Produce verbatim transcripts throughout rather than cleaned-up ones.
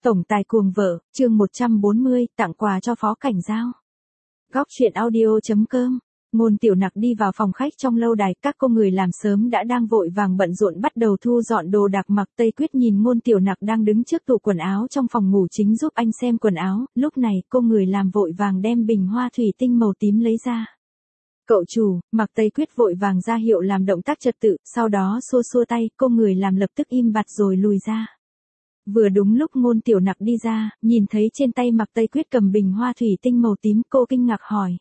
Tổng tài cuồng vợ, chương một trăm bốn mươi, tặng quà cho Phó Cảnh Giao. Góc truyện audio chấm com. Ngôn Tiểu Nặc đi vào phòng khách trong lâu đài, các cô người làm sớm đã đang vội vàng bận rộn bắt đầu thu dọn đồ đạc. Mặc Tây Quyết nhìn Ngôn Tiểu Nặc đang đứng trước tủ quần áo trong phòng ngủ chính giúp anh xem quần áo, lúc này cô người làm vội vàng đem bình hoa thủy tinh màu tím lấy ra. Cậu chủ, Mặc Tây Quyết vội vàng ra hiệu làm động tác trật tự, sau đó xua xua tay, cô người làm lập tức im bặt rồi lùi ra. Vừa đúng lúc Ngôn Tiểu Nặc đi ra, nhìn thấy trên tay Mặc Tây Quyết cầm bình hoa thủy tinh màu tím, cô kinh ngạc hỏi.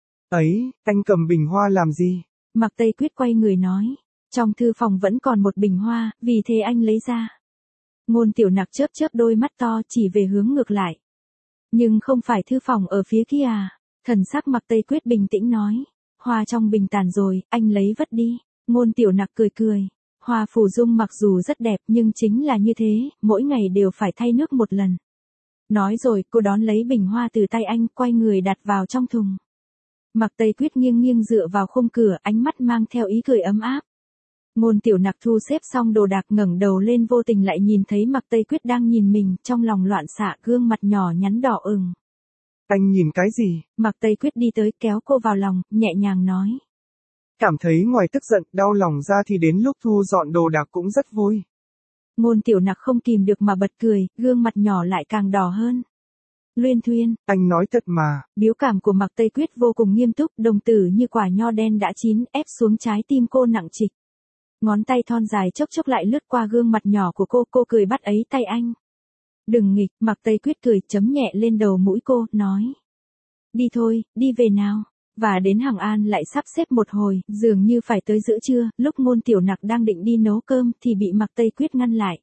Ấy, anh cầm bình hoa làm gì? Mặc Tây Quyết quay người nói. Trong thư phòng vẫn còn một bình hoa, vì thế anh lấy ra. Ngôn Tiểu Nặc chớp chớp đôi mắt to chỉ về hướng ngược lại. Nhưng không phải thư phòng ở phía kia à? Thần sắc Mặc Tây Quyết bình tĩnh nói. Hoa trong bình tàn rồi, anh lấy vất đi. Ngôn Tiểu Nặc cười cười. Hoa phù dung mặc dù rất đẹp nhưng chính là như thế, mỗi ngày đều phải thay nước một lần. Nói rồi cô đón lấy bình hoa từ tay anh, quay người đặt vào trong thùng. Mặc Tây Quyết nghiêng nghiêng dựa vào khung cửa, ánh mắt mang theo ý cười ấm áp. Ngôn Tiểu Nặc thu xếp xong đồ đạc ngẩng đầu lên vô tình lại nhìn thấy Mặc Tây Quyết đang nhìn mình, trong lòng loạn xạ, gương mặt nhỏ nhắn đỏ ửng. Anh nhìn cái gì? Mặc Tây Quyết đi tới kéo cô vào lòng, nhẹ nhàng nói. Cảm thấy ngoài tức giận, đau lòng ra thì đến lúc thu dọn đồ đạc cũng rất vui. Ngôn Tiểu Nặc không kìm được mà bật cười, gương mặt nhỏ lại càng đỏ hơn. Luyên thuyên, anh nói thật mà. Biểu cảm của Mặc Tây Quyết vô cùng nghiêm túc, đồng tử như quả nho đen đã chín, ép xuống trái tim cô nặng trịch. Ngón tay thon dài chốc chốc lại lướt qua gương mặt nhỏ của cô, cô cười bắt ấy tay anh. Đừng nghịch, Mặc Tây Quyết cười chấm nhẹ lên đầu mũi cô, nói. Đi thôi, đi về nào. Và đến Hằng An lại sắp xếp một hồi, dường như phải tới giữa trưa, lúc Ngôn Tiểu Nặc đang định đi nấu cơm thì bị Mặc Tây Quyết ngăn lại.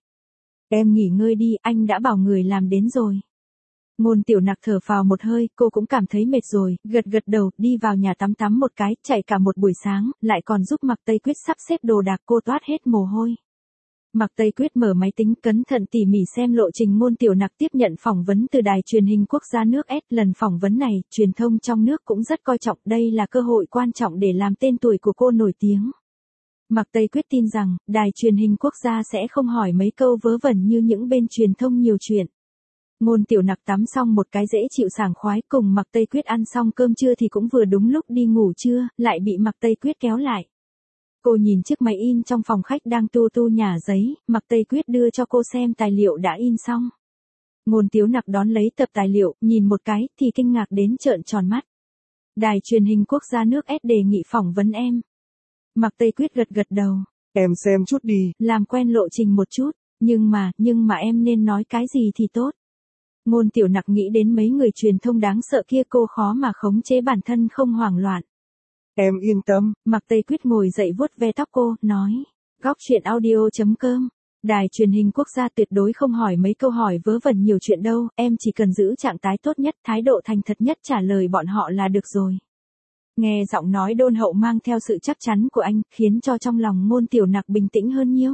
Em nghỉ ngơi đi, anh đã bảo người làm đến rồi. Ngôn Tiểu Nặc thở phào một hơi, cô cũng cảm thấy mệt rồi, gật gật đầu, đi vào nhà tắm tắm một cái, chạy cả một buổi sáng, lại còn giúp Mặc Tây Quyết sắp xếp đồ đạc, cô toát hết mồ hôi. Mặc Tây Quyết mở máy tính cẩn thận tỉ mỉ xem lộ trình Ngôn Tiểu Nặc tiếp nhận phỏng vấn từ đài truyền hình quốc gia nước S. Lần phỏng vấn này, truyền thông trong nước cũng rất coi trọng, đây là cơ hội quan trọng để làm tên tuổi của cô nổi tiếng. Mặc Tây Quyết tin rằng, đài truyền hình quốc gia sẽ không hỏi mấy câu vớ vẩn như những bên truyền thông nhiều chuyện. Ngôn Tiểu Nặc tắm xong một cái dễ chịu sảng khoái, cùng Mặc Tây Quyết ăn xong cơm trưa thì cũng vừa đúng lúc đi ngủ trưa, lại bị Mặc Tây Quyết kéo lại. Cô nhìn chiếc máy in trong phòng khách đang tu tu nhả giấy, Mặc Tây Quyết đưa cho cô xem tài liệu đã in xong. Ngôn Tiểu Nặc đón lấy tập tài liệu, nhìn một cái, thì kinh ngạc đến trợn tròn mắt. Đài truyền hình quốc gia nước S đề nghị phỏng vấn em. Mặc Tây Quyết gật gật đầu. Em xem chút đi. Làm quen lộ trình một chút, nhưng mà, nhưng mà em nên nói cái gì thì tốt. Ngôn Tiểu Nặc nghĩ đến mấy người truyền thông đáng sợ kia, cô khó mà khống chế bản thân không hoảng loạn. Em yên tâm. Mặc Tây Quyết ngồi dậy vuốt ve tóc cô, nói. Góc truyện audio chấm com. Đài truyền hình quốc gia tuyệt đối không hỏi mấy câu hỏi vớ vẩn nhiều chuyện đâu, em chỉ cần giữ trạng thái tốt nhất, thái độ thành thật nhất trả lời bọn họ là được rồi. Nghe giọng nói đôn hậu mang theo sự chắc chắn của anh, khiến cho trong lòng Ngôn Tiểu Nặc bình tĩnh hơn nhiều.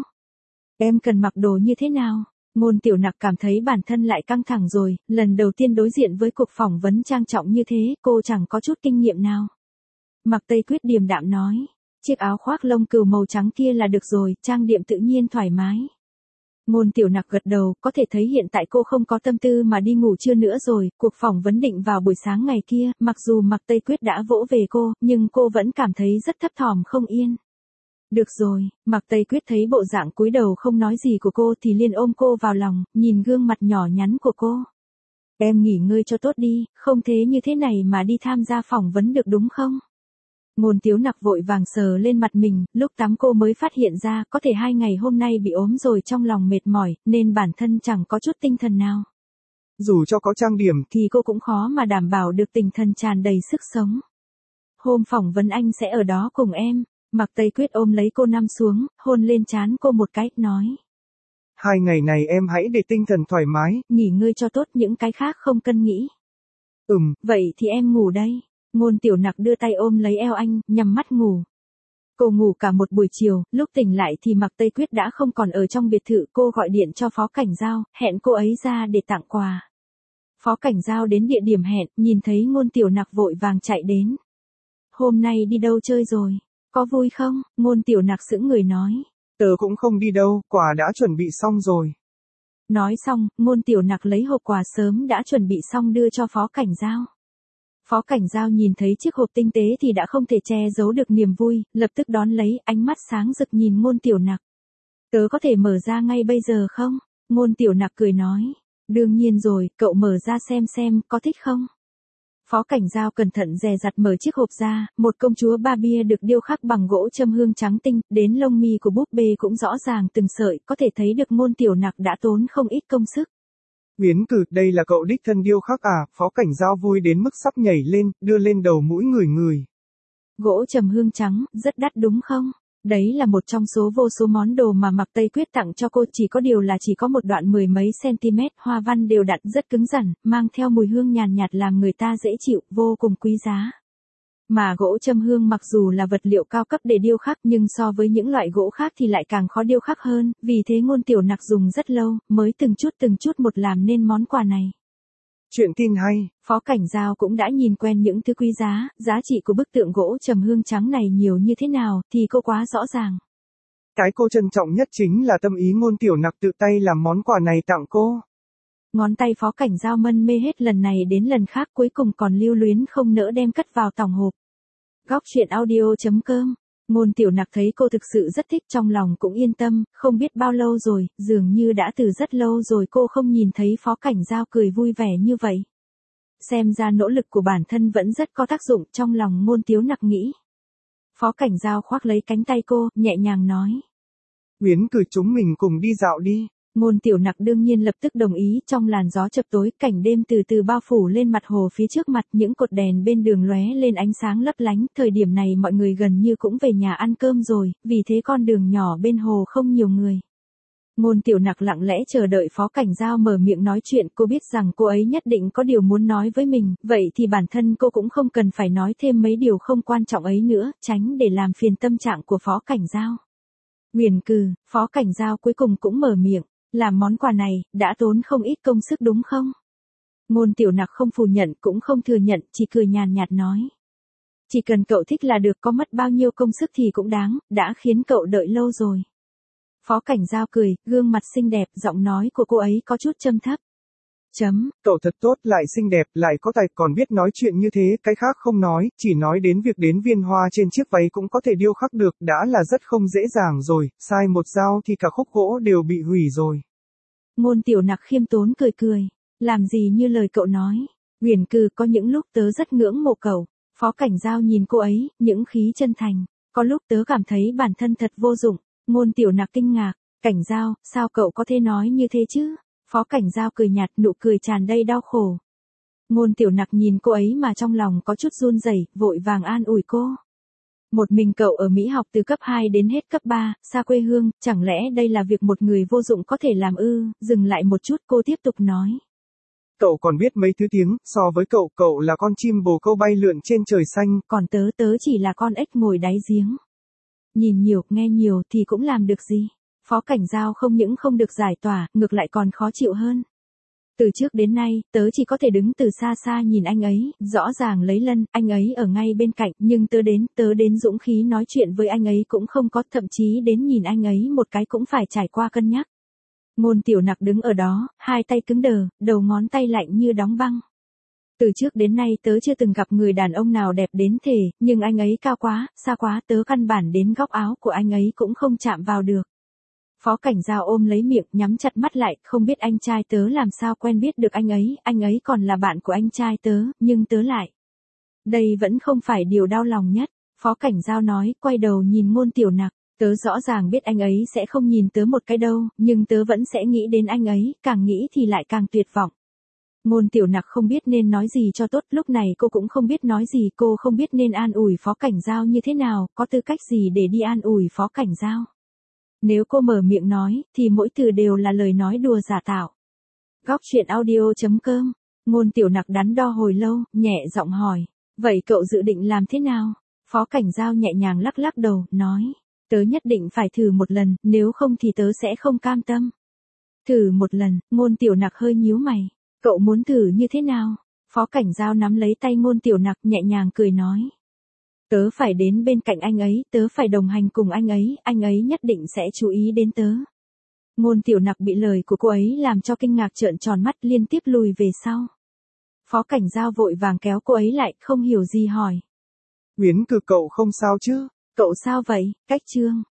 Em cần mặc đồ như thế nào? Ngôn Tiểu Nặc cảm thấy bản thân lại căng thẳng rồi, lần đầu tiên đối diện với cuộc phỏng vấn trang trọng như thế, cô chẳng có chút kinh nghiệm nào. Mặc Tây Quyết điềm đạm nói, chiếc áo khoác lông cừu màu trắng kia là được rồi, trang điểm tự nhiên thoải mái. Ngôn Tiểu Nặc gật đầu, có thể thấy hiện tại cô không có tâm tư mà đi ngủ trưa nữa rồi, cuộc phỏng vấn định vào buổi sáng ngày kia, mặc dù Mặc Tây Quyết đã vỗ về cô, nhưng cô vẫn cảm thấy rất thấp thỏm không yên. Được rồi, Mặc Tây Quyết thấy bộ dạng cúi đầu không nói gì của cô thì liền ôm cô vào lòng, nhìn gương mặt nhỏ nhắn của cô. Em nghỉ ngơi cho tốt đi, không thế như thế này mà đi tham gia phỏng vấn được đúng không? Ngôn Tiểu Nặc vội vàng sờ lên mặt mình, lúc tắm cô mới phát hiện ra có thể hai ngày hôm nay bị ốm rồi, trong lòng mệt mỏi, nên bản thân chẳng có chút tinh thần nào. Dù cho có trang điểm thì cô cũng khó mà đảm bảo được tinh thần tràn đầy sức sống. Hôm phỏng vấn anh sẽ ở đó cùng em. Mặc Tây Quyết ôm lấy cô nằm xuống, hôn lên trán cô một cái, nói. Hai ngày này em hãy để tinh thần thoải mái. Nghỉ ngơi cho tốt, những cái khác không cần nghĩ. Ừm. Vậy thì em ngủ đây. Ngôn Tiểu Nặc đưa tay ôm lấy eo anh, nhắm mắt ngủ. Cô ngủ cả một buổi chiều, lúc tỉnh lại thì Mặc Tây Quyết đã không còn ở trong biệt thự, cô gọi điện cho Phó Cảnh Giao, hẹn cô ấy ra để tặng quà. Phó Cảnh Giao đến địa điểm hẹn, nhìn thấy Ngôn Tiểu Nặc vội vàng chạy đến. Hôm nay đi đâu chơi rồi? Có vui không? Ngôn Tiểu Nặc sững người nói. Tớ cũng không đi đâu, quà đã chuẩn bị xong rồi. Nói xong, Ngôn Tiểu Nặc lấy hộp quà sớm đã chuẩn bị xong đưa cho Phó Cảnh Giao. Phó Cảnh Giao nhìn thấy chiếc hộp tinh tế thì đã không thể che giấu được niềm vui, lập tức đón lấy, ánh mắt sáng rực nhìn Ngôn Tiểu Nặc. Tớ có thể mở ra ngay bây giờ không? Ngôn Tiểu Nặc cười nói. Đương nhiên rồi, cậu mở ra xem xem, có thích không? Phó Cảnh Giao cẩn thận dè dặt mở chiếc hộp ra, một công chúa Barbie được điêu khắc bằng gỗ châm hương trắng tinh, đến lông mi của búp bê cũng rõ ràng từng sợi, có thể thấy được Ngôn Tiểu Nặc đã tốn không ít công sức. Uyển Cử, đây là cậu đích thân điêu khắc à? Phó Cảnh Giao vui đến mức sắp nhảy lên, đưa lên đầu mũi người người. Gỗ trầm hương trắng, rất đắt đúng không? Đấy là một trong số vô số món đồ mà Mạc Tây Quyết tặng cho cô, chỉ có điều là chỉ có một đoạn mười mấy cm, hoa văn đều đặn rất cứng rắn, mang theo mùi hương nhàn nhạt, nhạt làm người ta dễ chịu, vô cùng quý giá. Mà gỗ châm hương mặc dù là vật liệu cao cấp để điêu khắc nhưng so với những loại gỗ khác thì lại càng khó điêu khắc hơn, vì thế Ngôn Tiểu Nặc dùng rất lâu, mới từng chút từng chút một làm nên món quà này. Chuyện tin hay. Phó Cảnh Giao cũng đã nhìn quen những thứ quý giá, giá trị của bức tượng gỗ trầm hương trắng này nhiều như thế nào, thì cô quá rõ ràng. Cái cô trân trọng nhất chính là tâm ý Ngôn Tiểu Nặc tự tay làm món quà này tặng cô. Ngón tay Phó Cảnh Giao mân mê hết lần này đến lần khác, cuối cùng còn lưu luyến không nỡ đem cất vào tòng hộp. Góc truyện audio chấm com. Ngôn Tiểu Nặc thấy cô thực sự rất thích, trong lòng cũng yên tâm, không biết bao lâu rồi, dường như đã từ rất lâu rồi cô không nhìn thấy Phó Cảnh Giao cười vui vẻ như vậy. Xem ra nỗ lực của bản thân vẫn rất có tác dụng, trong lòng Ngôn Tiểu Nặc nghĩ. Phó Cảnh Giao khoác lấy cánh tay cô, nhẹ nhàng nói. Uyển Cử, chúng mình cùng đi dạo đi. Ngôn Tiểu Nặc đương nhiên lập tức đồng ý, trong làn gió chập tối, cảnh đêm từ từ bao phủ lên mặt hồ phía trước mặt, những cột đèn bên đường lóe lên ánh sáng lấp lánh, thời điểm này mọi người gần như cũng về nhà ăn cơm rồi, vì thế con đường nhỏ bên hồ không nhiều người. Ngôn Tiểu Nặc lặng lẽ chờ đợi Phó Cảnh Giao mở miệng nói chuyện, cô biết rằng cô ấy nhất định có điều muốn nói với mình, vậy thì bản thân cô cũng không cần phải nói thêm mấy điều không quan trọng ấy nữa, tránh để làm phiền tâm trạng của Phó Cảnh Giao. Uyển Cử, Phó Cảnh Giao cuối cùng cũng mở miệng. Làm món quà này, đã tốn không ít công sức đúng không? Ngôn Tiểu Nặc không phủ nhận cũng không thừa nhận, chỉ cười nhàn nhạt nói. Chỉ cần cậu thích là được, có mất bao nhiêu công sức thì cũng đáng, đã khiến cậu đợi lâu rồi. Phó Cảnh Giao cười, gương mặt xinh đẹp, giọng nói của cô ấy có chút châm thấp. Chấm. Cậu thật tốt, lại xinh đẹp, lại có tài, còn biết nói chuyện như thế, cái khác không nói, chỉ nói đến việc đến viên hoa trên chiếc váy cũng có thể điêu khắc được, đã là rất không dễ dàng rồi, sai một dao thì cả khúc gỗ đều bị hủy rồi. Ngôn Tiểu Nặc khiêm tốn cười cười, làm gì như lời cậu nói. Uyển Cử, có những lúc tớ rất ngưỡng mộ cậu. Phó Cảnh Giao nhìn cô ấy, những khí chân thành, có lúc tớ cảm thấy bản thân thật vô dụng. Ngôn Tiểu Nặc kinh ngạc, Cảnh Giao, sao cậu có thể nói như thế chứ? Phó Cảnh Giao cười nhạt, nụ cười tràn đầy đau khổ. Ngôn Tiểu Nặc nhìn cô ấy mà trong lòng có chút run rẩy, vội vàng an ủi cô. Một mình cậu ở Mỹ học từ cấp hai đến hết cấp ba, xa quê hương, chẳng lẽ đây là việc một người vô dụng có thể làm ư? Dừng lại một chút, cô tiếp tục nói. Cậu còn biết mấy thứ tiếng, so với cậu, cậu là con chim bồ câu bay lượn trên trời xanh. Còn tớ tớ chỉ là con ếch ngồi đáy giếng. Nhìn nhiều, nghe nhiều thì cũng làm được gì? Phó Cảnh Giao không những không được giải tỏa, ngược lại còn khó chịu hơn. Từ trước đến nay, tớ chỉ có thể đứng từ xa xa nhìn anh ấy, rõ ràng lấy lân, anh ấy ở ngay bên cạnh, nhưng tớ đến, tớ đến dũng khí nói chuyện với anh ấy cũng không có, thậm chí đến nhìn anh ấy một cái cũng phải trải qua cân nhắc. Ngôn Tiểu Nặc đứng ở đó, hai tay cứng đờ, đầu ngón tay lạnh như đóng băng. Từ trước đến nay tớ chưa từng gặp người đàn ông nào đẹp đến thế, nhưng anh ấy cao quá, xa quá, tớ căn bản đến góc áo của anh ấy cũng không chạm vào được. Phó Cảnh Giao ôm lấy miệng, nhắm chặt mắt lại, không biết anh trai tớ làm sao quen biết được anh ấy, anh ấy còn là bạn của anh trai tớ, nhưng tớ lại. Đây vẫn không phải điều đau lòng nhất, Phó Cảnh Giao nói, quay đầu nhìn Ngôn Tiểu Nặc, tớ rõ ràng biết anh ấy sẽ không nhìn tớ một cái đâu, nhưng tớ vẫn sẽ nghĩ đến anh ấy, càng nghĩ thì lại càng tuyệt vọng. Ngôn Tiểu Nặc không biết nên nói gì cho tốt, lúc này cô cũng không biết nói gì, cô không biết nên an ủi Phó Cảnh Giao như thế nào, có tư cách gì để đi an ủi Phó Cảnh Giao. Nếu cô mở miệng nói, thì mỗi từ đều là lời nói đùa giả tạo. Góc truyện audio chấm com. Ngôn Tiểu Nặc đắn đo hồi lâu, nhẹ giọng hỏi. Vậy cậu dự định làm thế nào? Phó Cảnh Giao nhẹ nhàng lắc lắc đầu, nói. Tớ nhất định phải thử một lần, nếu không thì tớ sẽ không cam tâm. Thử một lần, Ngôn Tiểu Nặc hơi nhíu mày. Cậu muốn thử như thế nào? Phó Cảnh Giao nắm lấy tay Ngôn Tiểu Nặc nhẹ nhàng cười nói. Tớ phải đến bên cạnh anh ấy, tớ phải đồng hành cùng anh ấy, anh ấy nhất định sẽ chú ý đến tớ. Ngôn Tiểu Nặc bị lời của cô ấy làm cho kinh ngạc trợn tròn mắt liên tiếp lùi về sau. Phó Cảnh Giao vội vàng kéo cô ấy lại, không hiểu gì hỏi. Uyển Cử cậu không sao chứ? Cậu sao vậy, Cách Trương?